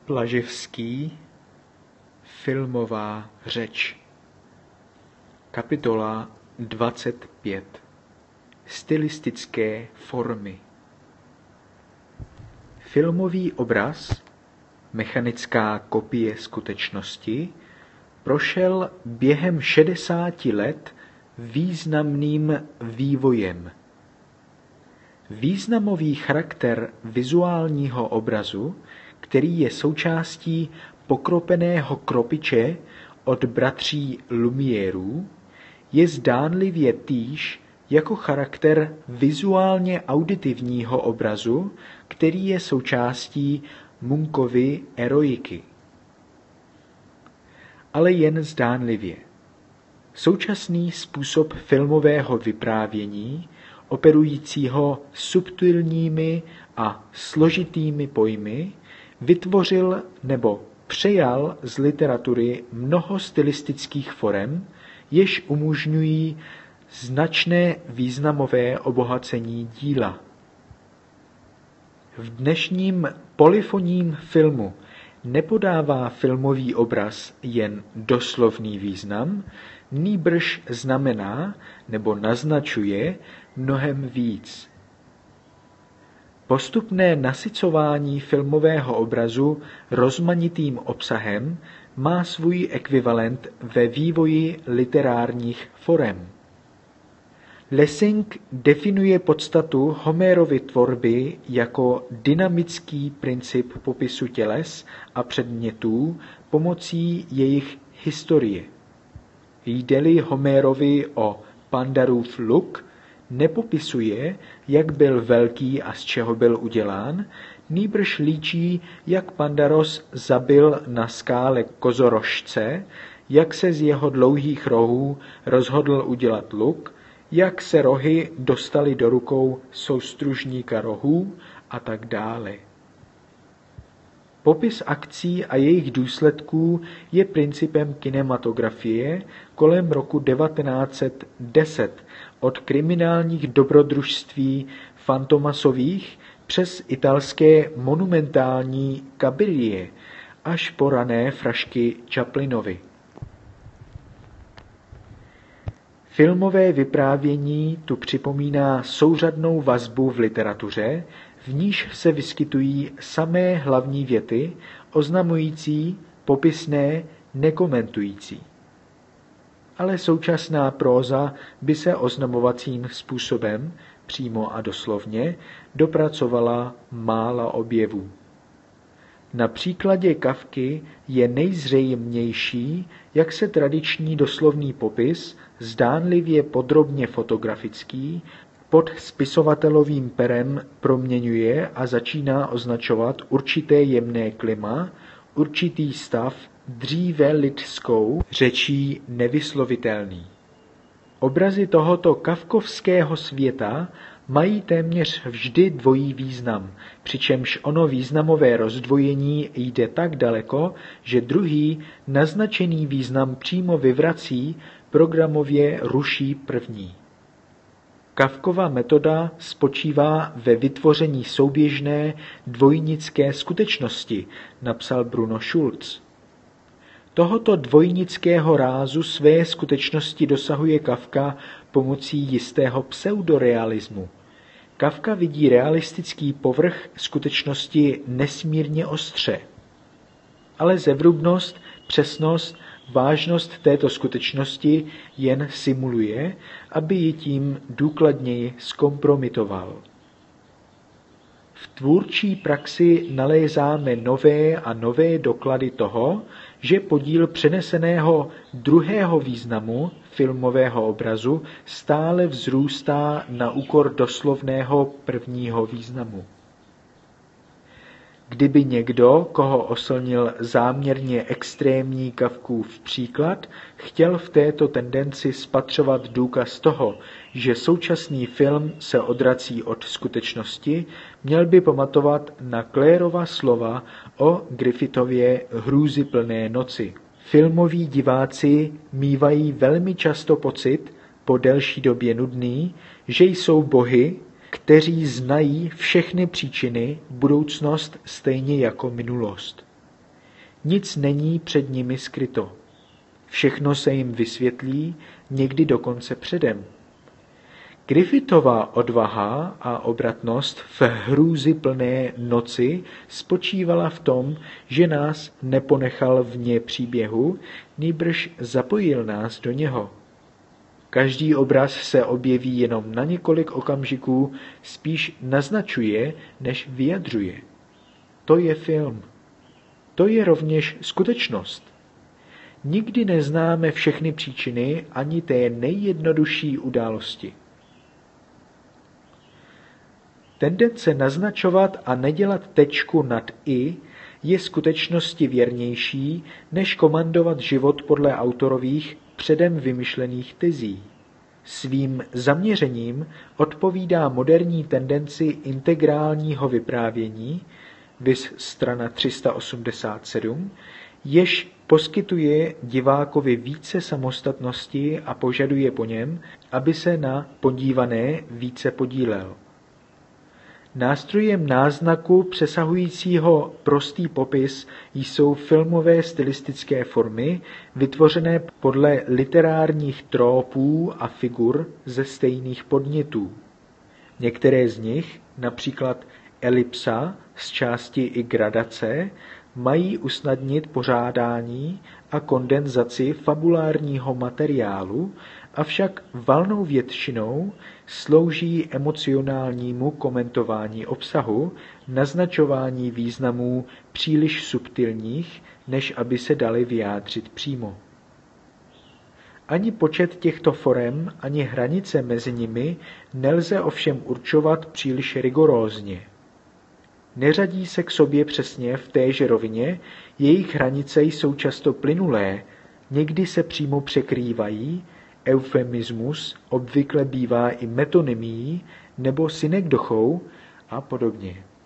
Plaževský, filmová řeč. Kapitola 25. Stylistické formy. Filmový obraz, mechanická kopie skutečnosti, prošel během 60 let významným vývojem. Významový charakter vizuálního obrazu, který je součástí pokropeného kropiče od bratří Lumiérů, je zdánlivě týž jako charakter vizuálně auditivního obrazu, který je součástí Munkovy eroiky. Ale jen zdánlivě. Současný způsob filmového vyprávění, operujícího subtilními a složitými pojmy, vytvořil nebo přejal z literatury mnoho stylistických forem, jež umožňují značné významové obohacení díla. V dnešním polyfonním filmu nepodává filmový obraz jen doslovný význam, nýbrž znamená nebo naznačuje mnohem víc. Postupné nasycování filmového obrazu rozmanitým obsahem má svůj ekvivalent ve vývoji literárních forem. Lessing definuje podstatu Homérovy tvorby jako dynamický princip popisu těles a předmětů pomocí jejich historie. Jde-li Homérovi o Pandarův luk, nepopisuje, jak byl velký a z čeho byl udělán, nýbrž líčí, jak Pandaros zabil na skále kozorožce, jak se z jeho dlouhých rohů rozhodl udělat luk, jak se rohy dostaly do rukou soustružníka rohů a tak dále. Popis akcí a jejich důsledků je principem kinematografie kolem roku 1910, od kriminálních dobrodružství Fantomasových přes italské monumentální kabylie až po rané frašky Chaplinovy. Filmové vyprávění tu připomíná souřadnou vazbu v literatuře, v níž se vyskytují samé hlavní věty, oznamující, popisné, nekomentující. Ale současná próza by se oznamovacím způsobem, přímo a doslovně, dopracovala mála objevů. Na příkladě Kafky je nejzřejmější, jak se tradiční doslovný popis, zdánlivě podrobně fotografický, pod spisovatelovým perem proměňuje a začíná označovat určité jemné klima, určitý stav dříve lidskou řečí nevyslovitelný. Obrazy tohoto kafkovského světa mají téměř vždy dvojí význam, přičemž ono významové rozdvojení jde tak daleko, že druhý naznačený význam přímo vyvrací, programově ruší první. Kafkova metoda spočívá ve vytvoření souběžné dvojnické skutečnosti, napsal Bruno Schulz. Tohoto dvojnického rázu své skutečnosti dosahuje Kafka pomocí jistého pseudorealismu. Kafka vidí realistický povrch skutečnosti nesmírně ostře. Ale zevrubnost, přesnost, vážnost této skutečnosti jen simuluje, aby ji tím důkladněji zkompromitoval. V tvůrčí praxi nalézáme nové a nové doklady toho, že podíl přeneseného druhého významu filmového obrazu stále vzrůstá na úkor doslovného prvního významu. Kdyby někdo, koho oslnil záměrně extrémní Kafkův příklad, chtěl v této tendenci spatřovat důkaz toho, že současný film se odrací od skutečnosti, měl by pamatovat na Clairova slova o Griffithově hrůzyplné noci. Filmoví diváci mívají velmi často pocit, po delší době nudný, že jsou bohy, kteří znají všechny příčiny, budoucnost stejně jako minulost. Nic není před nimi skryto. Všechno se jim vysvětlí, někdy dokonce předem. Griffithova odvaha a obratnost v hrůzyplné noci spočívala v tom, že nás neponechal vně příběhu, nýbrž zapojil nás do něho. Každý obraz se objeví jenom na několik okamžiků, spíš naznačuje, než vyjadřuje. To je film. To je rovněž skutečnost. Nikdy neznáme všechny příčiny ani té nejjednodušší události. Tendence naznačovat a nedělat tečku nad i je skutečnosti věrnější, než komandovat život podle autorových předem vymyšlených tezí. Svým zaměřením odpovídá moderní tendenci integrálního vyprávění, viz strana 387, jež poskytuje divákovi více samostatnosti a požaduje po něm, aby se na podívané více podílel. Nástrojem náznaku přesahujícího prostý popis jsou filmové stylistické formy, vytvořené podle literárních trópů a figur ze stejných podnětů. Některé z nich, například elipsa z části i gradace, mají usnadnit pořádání a kondenzaci fabulárního materiálu, avšak valnou většinou slouží emocionálnímu komentování obsahu, naznačování významů příliš subtilních, než aby se dali vyjádřit přímo. Ani počet těchto forem, ani hranice mezi nimi nelze ovšem určovat příliš rigorózně. Neřadí se k sobě přesně v téže rovině, jejich hranice jsou často plynulé, někdy se přímo překrývají, eufemismus obvykle bývá i metonymií nebo synekdochou a podobně.